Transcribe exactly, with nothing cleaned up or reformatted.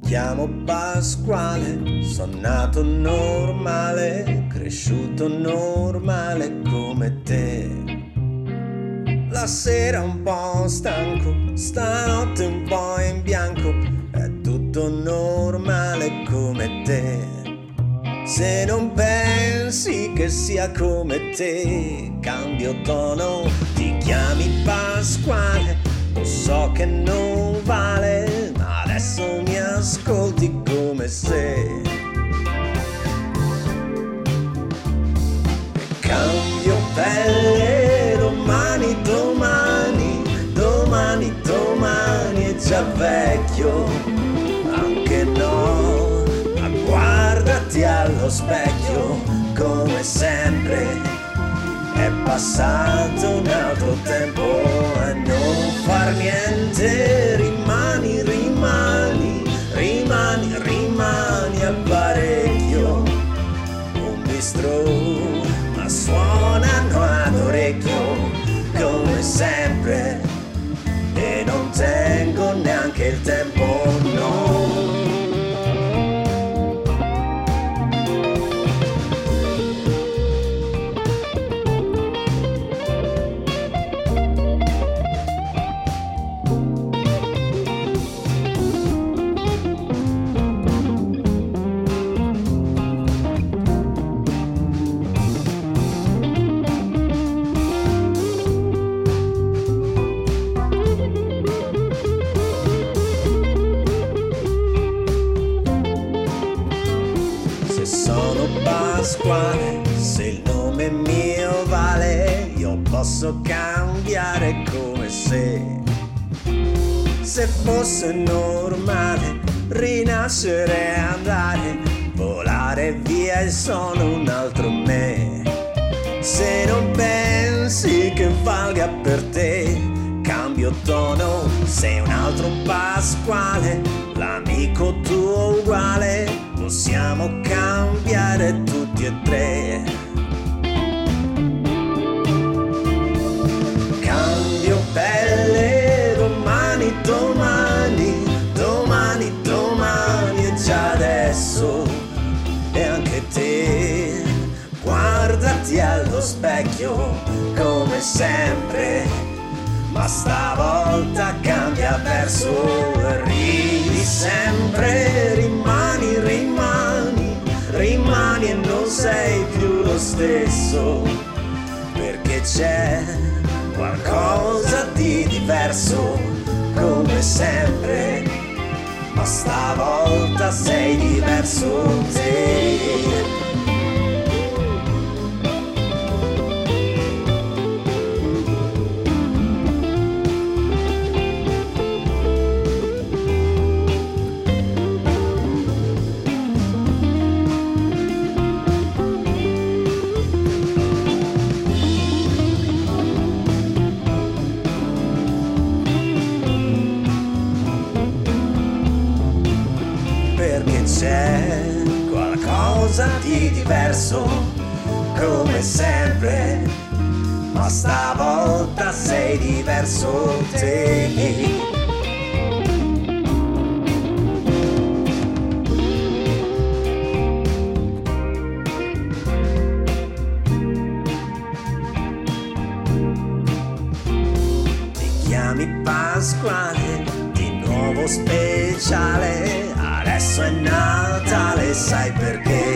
chiamo Pasquale, sono nato normale, cresciuto normale come te. La sera un po' stanco, stanotte un po' in bianco, è tutto normale come te. Se non pensi che sia come te, cambio tono, ti chiami Pasquale, lo so che non vale, ma adesso mi ascolti come se cambio pelle, domani, domani, domani, domani è già vecchio, anche no, ma guardati allo specchio, come sempre è passato un altro tempo e non far niente, rimani, rimani, rimani, rimani apparecchio, un bistro, ma suonano ad orecchio, come sempre, e non tengo neanche il tempo, no. Sono Pasquale, se il nome mio vale, io posso cambiare come se Se fosse normale, rinascere e andare, volare via e sono un altro me. Se non pensi che valga per te, cambio tono, sei un altro Pasquale, l'amico tuo uguale, possiamo cambiare tutti e tre. Cambio pelle, domani, domani, domani, domani è già adesso, e anche te, guardati allo specchio come sempre, ma stavolta cambia verso, ridi sempre, rimani, rimani, rimani e non sei più lo stesso, perché c'è qualcosa di diverso, come sempre, ma stavolta sei diverso te. Perché c'è qualcosa di diverso, come sempre, ma stavolta sei diverso te. Ti chiami Pasquale, di nuovo speciale, adesso è Natale, sai perché?